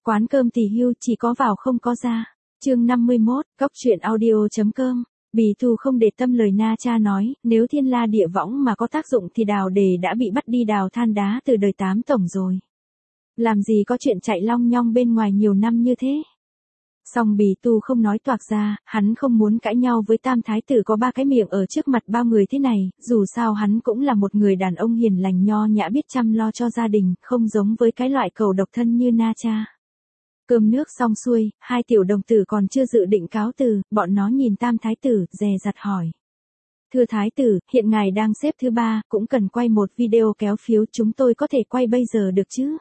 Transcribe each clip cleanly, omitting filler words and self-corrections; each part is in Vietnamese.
Quán cơm Tỳ Hưu chỉ có vào không có ra. Chương 51, coctruyện.audio.com. Bì Thu không để tâm lời Na Cha nói, nếu thiên la địa võng mà có tác dụng thì Đào Đề đã bị bắt đi đào than đá từ đời 8 tổng rồi. Làm gì có chuyện chạy long nhong bên ngoài nhiều năm như thế. Song Bì Tu không nói toạc ra, hắn không muốn cãi nhau với Tam Thái Tử có 3 cái miệng ở trước mặt bao người thế này, dù sao hắn cũng là một người đàn ông hiền lành nho nhã biết chăm lo cho gia đình, không giống với cái loại cầu độc thân như Na Cha. Cơm nước xong xuôi, hai tiểu đồng tử còn chưa dự định cáo từ, bọn nó nhìn Tam Thái Tử, dè dặt hỏi. Thưa Thái Tử, hiện ngài đang xếp thứ 3, cũng cần quay một video kéo phiếu, chúng tôi có thể quay bây giờ được chứ?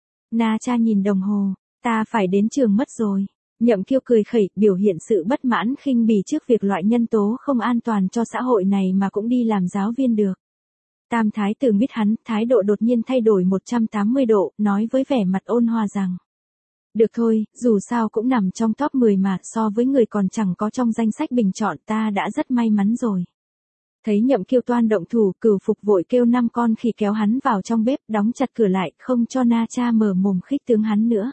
Na Cha nhìn đồng hồ, ta phải đến trường mất rồi. Nhậm Kiêu cười khẩy, biểu hiện sự bất mãn khinh bỉ trước việc loại nhân tố không an toàn cho xã hội này mà cũng đi làm giáo viên được. Tam Thái Tử biết hắn, thái độ đột nhiên thay đổi 180 độ, nói với vẻ mặt ôn hòa rằng. Được thôi, dù sao cũng nằm trong top 10 mà, so với người còn chẳng có trong danh sách bình chọn, ta đã rất may mắn rồi. Thấy Nhậm Kiêu toan động thủ, Cửu Phục vội kêu 5 con khỉ kéo hắn vào trong bếp, đóng chặt cửa lại, không cho Na Cha mở mồm khích tướng hắn nữa.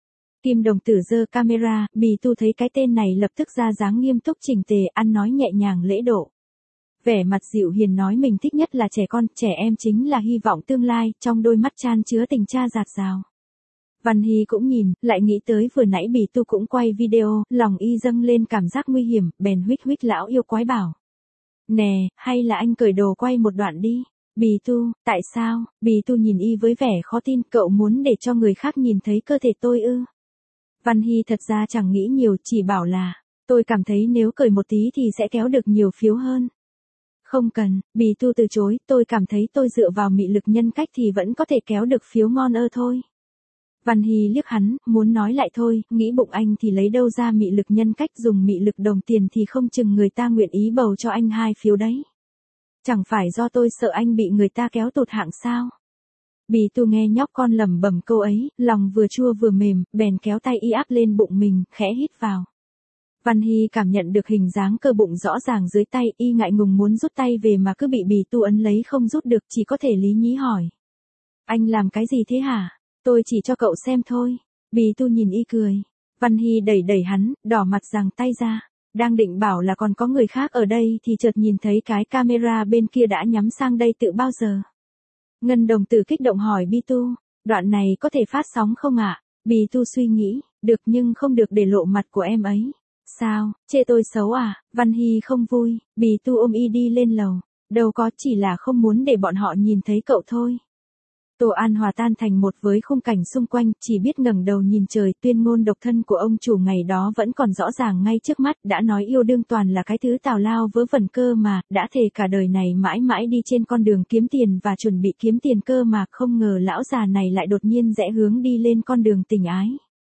Kim đồng tử giơ camera, Bì Tu thấy cái tên này lập tức ra dáng nghiêm túc chỉnh tề, ăn nói nhẹ nhàng lễ độ. Vẻ mặt dịu hiền nói mình thích nhất là trẻ con, trẻ em chính là hy vọng tương lai, trong đôi mắt chan chứa tình cha dạt dào. Văn Hy cũng nhìn, lại nghĩ tới vừa nãy Bì Tu cũng quay video, lòng y dâng lên cảm giác nguy hiểm, bèn huých huých lão yêu quái bảo. Nè, hay là anh cởi đồ quay một đoạn đi. Bì Tu, tại sao? Bì Tu nhìn y với vẻ khó tin, cậu muốn để cho người khác nhìn thấy cơ thể tôi ư? Văn Hy thật ra chẳng nghĩ nhiều, chỉ bảo là, tôi cảm thấy nếu cởi một tí thì sẽ kéo được nhiều phiếu hơn. Không cần, Bì Tu từ chối, tôi cảm thấy tôi dựa vào mị lực nhân cách thì vẫn có thể kéo được phiếu ngon thôi. Văn Hy liếc hắn, muốn nói lại thôi, nghĩ bụng anh thì lấy đâu ra mị lực nhân cách, dùng mị lực đồng tiền thì không chừng người ta nguyện ý bầu cho anh 2 phiếu đấy. Chẳng phải do tôi sợ anh bị người ta kéo tụt hạng sao? Bì Tu nghe nhóc con lẩm bẩm câu ấy, lòng vừa chua vừa mềm, bèn kéo tay y áp lên bụng mình, khẽ hít vào. Văn Hy cảm nhận được hình dáng cơ bụng rõ ràng dưới tay, y ngại ngùng muốn rút tay về mà cứ bị Bì Tu ấn lấy không rút được, chỉ có thể lý nhí hỏi. Anh làm cái gì thế hả? Tôi chỉ cho cậu xem thôi. Bì Tu nhìn y cười. Văn Hy đẩy đẩy hắn, đỏ mặt giằng tay ra. Đang định bảo là còn có người khác ở đây thì chợt nhìn thấy cái camera bên kia đã nhắm sang đây từ bao giờ. Ngân đồng tử kích động hỏi Bì Tu, đoạn này có thể phát sóng không ạ? Bì Tu suy nghĩ, được nhưng không được để lộ mặt của em ấy. Sao, chê tôi xấu à? Văn Hy không vui, Bì Tu ôm y đi lên lầu. Đâu có, chỉ là không muốn để bọn họ nhìn thấy cậu thôi. Tô An hòa tan thành một với khung cảnh xung quanh, chỉ biết ngẩng đầu nhìn trời, tuyên ngôn độc thân của ông chủ ngày đó vẫn còn rõ ràng ngay trước mắt, đã nói yêu đương toàn là cái thứ tào lao vớ vẩn cơ mà, đã thề cả đời này mãi mãi đi trên con đường kiếm tiền và chuẩn bị kiếm tiền cơ mà, không ngờ lão già này lại đột nhiên rẽ hướng đi lên con đường tình ái.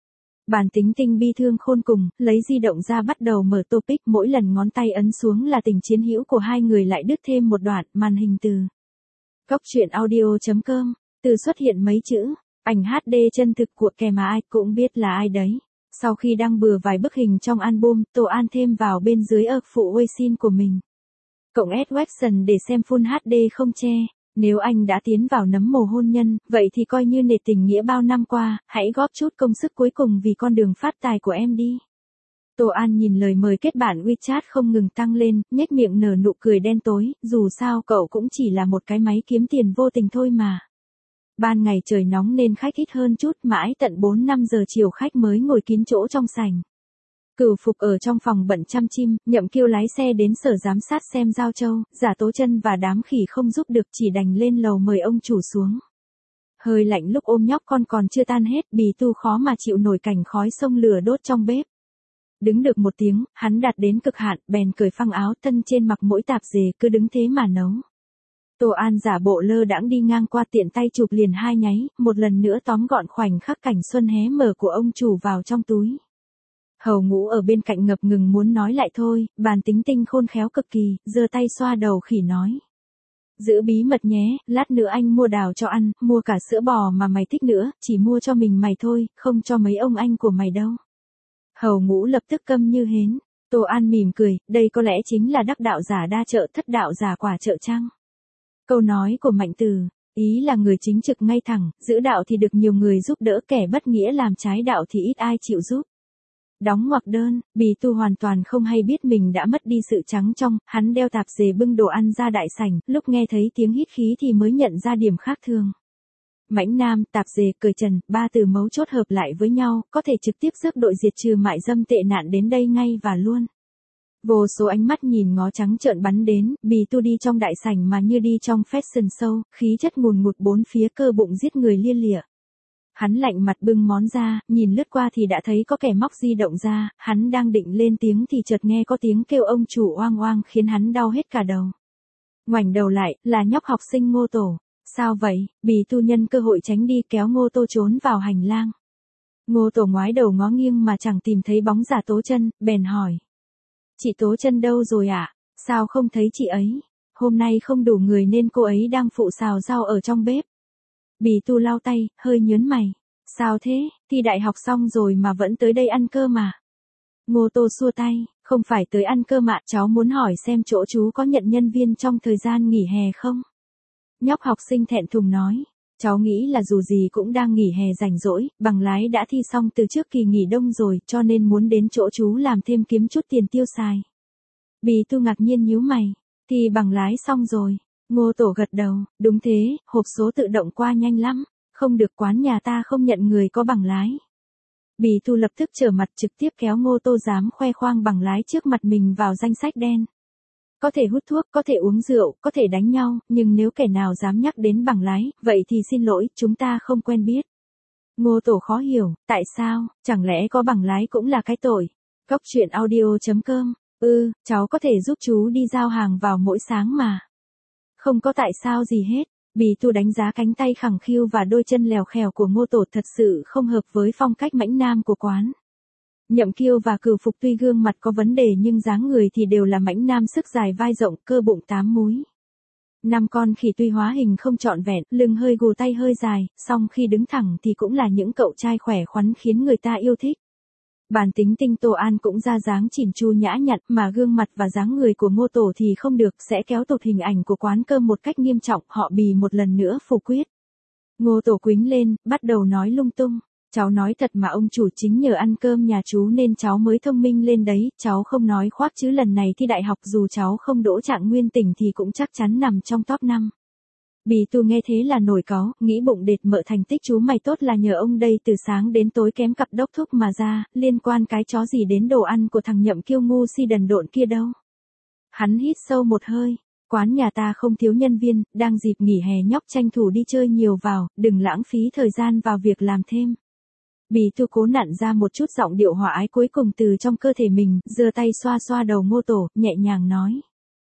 Bản tính tình bi thương khôn cùng, lấy di động ra bắt đầu mở topic, mỗi lần ngón tay ấn xuống là tình chiến hữu của hai người lại đứt thêm một đoạn, màn hình từ coctruyện.audio.com. Từ xuất hiện mấy chữ, ảnh HD chân thực của kẻ mà ai cũng biết là ai đấy. Sau khi đăng bừa vài bức hình trong album, Tô An thêm vào bên dưới phụ Weixin của mình. Cộng S Webson để xem Full HD không che. Nếu anh đã tiến vào nấm mồ hôn nhân, vậy thì coi như nể tình nghĩa bao năm qua, hãy góp chút công sức cuối cùng vì con đường phát tài của em đi. Tô An nhìn lời mời kết bạn WeChat không ngừng tăng lên, nhếch miệng nở nụ cười đen tối, dù sao cậu cũng chỉ là một cái máy kiếm tiền vô tình thôi mà. Ban ngày trời nóng nên khách ít hơn chút, mãi tận 4-5 giờ chiều khách mới ngồi kín chỗ trong sảnh. Cửu Phục ở trong phòng bận chăm chim, Nhậm Kiêu lái xe đến sở giám sát xem giao châu, Giả Tố Chân và đám khỉ không giúp được chỉ đành lên lầu mời ông chủ xuống. Hơi lạnh lúc ôm nhóc con còn chưa tan hết, Bì Tu khó mà chịu nổi cảnh khói sông lửa đốt trong bếp. Đứng được một tiếng, hắn đạt đến cực hạn, bèn cởi phăng áo, thân trên mặc mỗi tạp dề, cứ đứng thế mà nấu. Tô An giả bộ lơ đãng đi ngang qua, tiện tay chụp liền 2 nháy, một lần nữa tóm gọn khoảnh khắc cảnh xuân hé mở của ông chủ vào trong túi. Hầu Ngũ ở bên cạnh ngập ngừng muốn nói lại thôi, bản tính tinh khôn khéo cực kỳ, giơ tay xoa đầu khỉ nói. Giữ bí mật nhé, lát nữa anh mua đào cho ăn, mua cả sữa bò mà mày thích nữa, chỉ mua cho mình mày thôi, không cho mấy ông anh của mày đâu. Hầu Ngũ lập tức câm như hến. Tô An mỉm cười, đây có lẽ chính là đắc đạo giả đa trợ thất đạo giả quả trợ chăng? Câu nói của Mạnh Từ, Ý là người chính trực ngay thẳng, giữ đạo thì được nhiều người giúp đỡ, kẻ bất nghĩa làm trái đạo thì ít ai chịu giúp. Đóng ngoặc đơn, Bì Tu hoàn toàn không hay biết mình đã mất đi sự trắng trong, hắn đeo tạp dề bưng đồ ăn ra đại sảnh, lúc nghe thấy tiếng hít khí thì mới nhận ra điểm khác thường. Mãnh nam, tạp dề, cởi trần, ba từ mấu chốt hợp lại với nhau, có thể trực tiếp rước đội diệt trừ mại dâm tệ nạn đến đây ngay và luôn. Vô số ánh mắt nhìn ngó trắng trợn bắn đến, Bì Tu đi trong đại sảnh mà như đi trong fashion show, khí chất ngùn ngụt bốn phía, cơ bụng giết người lia lịa. Hắn lạnh mặt bưng món ra, nhìn lướt qua thì đã thấy có kẻ móc di động ra, hắn đang định lên tiếng thì chợt nghe có tiếng kêu ông chủ oang oang khiến hắn đau hết cả đầu. Ngoảnh đầu lại, là nhóc học sinh Ngô Tổ. Sao vậy? Bì Tu nhân cơ hội tránh đi, kéo Ngô Tô trốn vào hành lang. Ngô Tổ ngoái đầu ngó nghiêng mà chẳng tìm thấy bóng Giả Tố Chân, bèn hỏi. Chị Tố Chân đâu rồi ạ? Sao không thấy chị ấy? Hôm nay không đủ người nên cô ấy đang phụ xào rau ở trong bếp. Bì Tu lau tay, hơi nhớn mày. Sao thế, thi đại học xong rồi mà vẫn tới đây ăn cơm mà. Ngô Tô xua tay, không phải tới ăn cơm ạ, cháu muốn hỏi xem chỗ chú có nhận nhân viên trong thời gian nghỉ hè không? Nhóc học sinh thẹn thùng nói, cháu nghĩ là dù gì cũng đang nghỉ hè rảnh rỗi, bằng lái đã thi xong từ trước kỳ nghỉ đông rồi, cho nên muốn đến chỗ chú làm thêm kiếm chút tiền tiêu xài. Bì Tu ngạc nhiên nhíu mày, thì bằng lái xong rồi. Ngô Tổ gật đầu, đúng thế, hộp số tự động qua nhanh lắm, không được, quán nhà ta không nhận người có bằng lái. Bì Tu lập tức trở mặt, trực tiếp kéo Ngô Tô dám khoe khoang bằng lái trước mặt mình vào danh sách đen. Có thể hút thuốc, có thể uống rượu, có thể đánh nhau, nhưng nếu kẻ nào dám nhắc đến bằng lái, vậy thì xin lỗi, chúng ta không quen biết. Ngô Tổ khó hiểu, tại sao, chẳng lẽ có bằng lái cũng là cái tội. Góc truyện audio.com, cháu có thể giúp chú đi giao hàng vào mỗi sáng mà. Không có tại sao gì hết. Bì Tu đánh giá cánh tay khẳng khiu và đôi chân lèo khèo của Ngô Tổ thật sự không hợp với phong cách mãnh nam của quán. Nhậm Kiêu và Cửu Phục tuy gương mặt có vấn đề nhưng dáng người thì đều là mãnh nam, sức dài vai rộng, cơ bụng 8 múi. 5 con khỉ tuy hóa hình không trọn vẹn, lưng hơi gù, tay hơi dài, song khi đứng thẳng thì cũng là những cậu trai khỏe khoắn khiến người ta yêu thích. Bản tính Tinh Tô An cũng ra dáng chỉn chu nhã nhặn, mà gương mặt và dáng người của Ngô Tổ thì không được, sẽ kéo tụt hình ảnh của quán cơm một cách nghiêm trọng, họ Bì một lần nữa phủ quyết. Ngô Tổ quýnh lên, bắt đầu nói lung tung. Cháu nói thật mà ông chủ, chính nhờ ăn cơm nhà chú nên cháu mới thông minh lên đấy, cháu không nói khoác chứ lần này thi đại học dù cháu không đỗ trạng nguyên tỉnh thì cũng chắc chắn nằm trong top 5. Bì Tu nghe thế là nổi cáu, nghĩ bụng đệt, mợ thành tích chú mày tốt là nhờ ông đây, từ sáng đến tối kém cặp đốc thúc mà ra, liên quan cái chó gì đến đồ ăn của thằng Nhậm Kiêu ngu si đần độn kia đâu. Hắn hít sâu một hơi, quán nhà ta không thiếu nhân viên, đang dịp nghỉ hè nhóc tranh thủ đi chơi nhiều vào, đừng lãng phí thời gian vào việc làm thêm. Bì Tu cố nặn ra một chút giọng điệu hòa ái cuối cùng từ trong cơ thể mình, giơ tay xoa xoa đầu Ngô Tổ, nhẹ nhàng nói.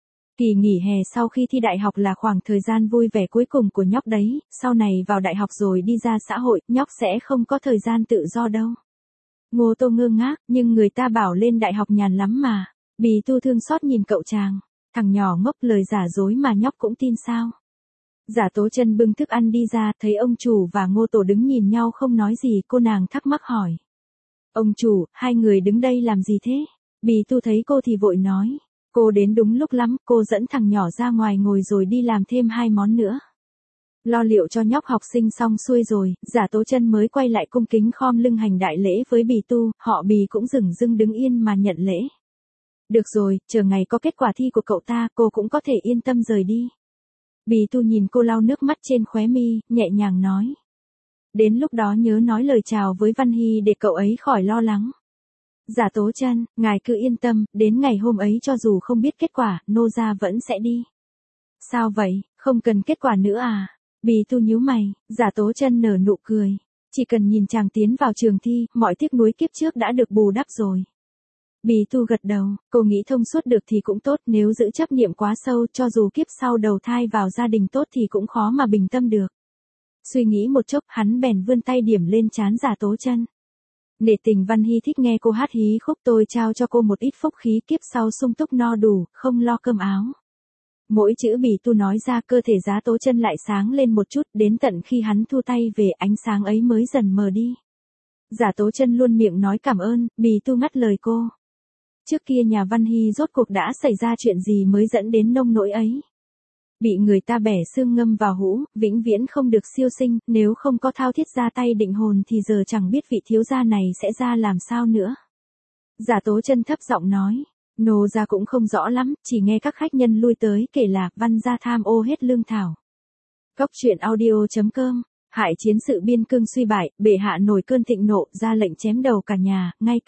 Kỳ nghỉ hè sau khi thi đại học là khoảng thời gian vui vẻ cuối cùng của nhóc đấy, sau này vào đại học rồi đi ra xã hội, nhóc sẽ không có thời gian tự do đâu. Ngô Tô ngơ ngác, nhưng người ta bảo lên đại học nhàn lắm mà. Bì Tu thương xót nhìn cậu chàng, thằng nhỏ ngốc, lời giả dối mà nhóc cũng tin sao. Giả Tố Chân bưng thức ăn đi ra, thấy ông chủ và Ngô Tổ đứng nhìn nhau không nói gì, cô nàng thắc mắc hỏi. Ông chủ, hai người đứng đây làm gì thế? Bì Tu thấy cô thì vội nói. Cô đến đúng lúc lắm, cô dẫn thằng nhỏ ra ngoài ngồi rồi đi làm thêm 2 món nữa. Lo liệu cho nhóc học sinh xong xuôi rồi, Giả Tố Chân mới quay lại cung kính khom lưng hành đại lễ với Bì Tu, họ Bì cũng dửng dưng đứng yên mà nhận lễ. Được rồi, chờ ngày có kết quả thi của cậu ta, cô cũng có thể yên tâm rời đi. Bì Tu nhìn cô lau nước mắt trên khóe mi, nhẹ nhàng nói. Đến lúc đó nhớ nói lời chào với Văn Hy để cậu ấy khỏi lo lắng. Giả Tố Chân, ngài cứ yên tâm, đến ngày hôm ấy cho dù không biết kết quả, nô gia vẫn sẽ đi. Sao vậy, không cần kết quả nữa à? Bì Tu nhíu mày, Giả Tố Chân nở nụ cười. Chỉ cần nhìn chàng tiến vào trường thi, mọi tiếc nuối kiếp trước đã được bù đắp rồi. Bì Tu gật đầu, cô nghĩ thông suốt được thì cũng tốt, nếu giữ chấp niệm quá sâu, cho dù kiếp sau đầu thai vào gia đình tốt thì cũng khó mà bình tâm được. Suy nghĩ một chốc, hắn bèn vươn tay điểm lên trán Giả Tố Chân. Nể tình Văn Hy thích nghe cô hát hí khúc, tôi trao cho cô một ít phúc khí, kiếp sau sung túc no đủ, không lo cơm áo. Mỗi chữ Bì Tu nói ra, cơ thể Giả Tố Chân lại sáng lên một chút, đến tận khi hắn thu tay về, ánh sáng ấy mới dần mờ đi. Giả Tố Chân luôn miệng nói cảm ơn, Bì Tu ngắt lời cô. Trước kia nhà Văn Hy rốt cuộc đã xảy ra chuyện gì mới dẫn đến nông nỗi ấy? Bị người ta bẻ xương ngâm vào hũ, vĩnh viễn không được siêu sinh, nếu không có thao thiết ra tay định hồn thì giờ chẳng biết vị thiếu gia này sẽ ra làm sao nữa. Giả Tố Chân thấp giọng nói, nô gia cũng không rõ lắm, chỉ nghe các khách nhân lui tới kể là Văn gia tham ô hết lương thảo. Cóc truyện audio.com. Hại chiến sự biên cương suy bại, bệ hạ nổi cơn thịnh nộ, ra lệnh chém đầu cả nhà,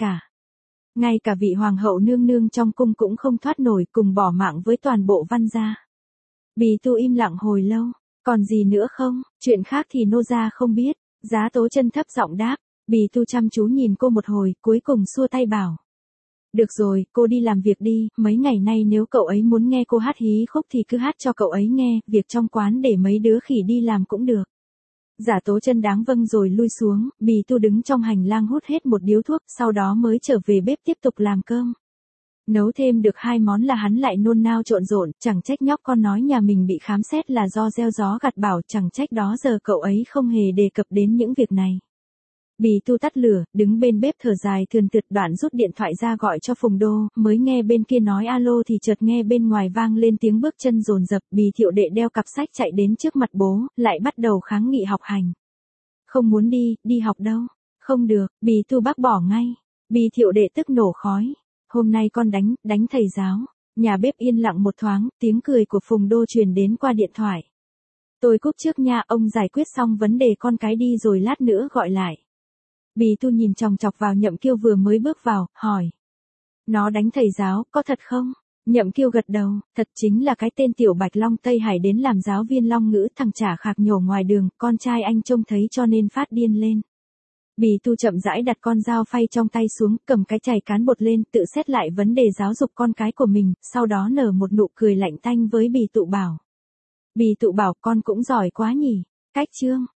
ngay cả vị hoàng hậu nương nương trong cung cũng không thoát nổi, cùng bỏ mạng với toàn bộ Văn gia. Bì Tu im lặng hồi lâu, còn gì nữa không, chuyện khác thì nô gia không biết. Giá Tố Chân thấp giọng đáp. Bì Tu chăm chú nhìn cô một hồi, cuối cùng xua tay bảo. Được rồi, cô đi làm việc đi, mấy ngày nay nếu cậu ấy muốn nghe cô hát hí khúc thì cứ hát cho cậu ấy nghe, việc trong quán để mấy đứa khỉ đi làm cũng được. Giả Tố Chân đáng vâng rồi lui xuống, Bì Tu đứng trong hành lang hút hết một điếu thuốc, sau đó mới trở về bếp tiếp tục làm cơm. Nấu thêm được 2 món là hắn lại nôn nao trộn rộn, chẳng trách nhóc con nói nhà mình bị khám xét là do gieo gió gặt bão, chẳng trách đó giờ cậu ấy không hề đề cập đến những việc này. Bì Tu tắt lửa, đứng bên bếp thở dài thườn thượt, đoạn rút điện thoại ra gọi cho Phùng Đô, mới nghe bên kia nói alo thì chợt nghe bên ngoài vang lên tiếng bước chân dồn dập. Bì Thiệu Đệ đeo cặp sách chạy đến trước mặt bố, lại bắt đầu kháng nghị học hành. Không muốn đi học đâu. Không được, Bì Tu bác bỏ ngay. Bì Thiệu Đệ tức nổ khói. Hôm nay con đánh thầy giáo. Nhà bếp yên lặng một thoáng, tiếng cười của Phùng Đô truyền đến qua điện thoại. Tôi cúp trước nha, ông giải quyết xong vấn đề con cái đi rồi lát nữa gọi lại. Bì Tu nhìn chòng chọc vào Nhậm Kiêu vừa mới bước vào, hỏi. Nó đánh thầy giáo, có thật không? Nhậm Kiêu gật đầu, thật, chính là cái tên tiểu Bạch Long Tây Hải đến làm giáo viên Long ngữ, thằng chả khạc nhổ ngoài đường, con trai anh trông thấy cho nên phát điên lên. Bì Tu chậm rãi đặt con dao phay trong tay xuống, cầm cái chày cán bột lên, tự xét lại vấn đề giáo dục con cái của mình, sau đó nở một nụ cười lạnh tanh với Bì Tụ bảo. Bì Tụ bảo con cũng giỏi quá nhỉ, cách chương.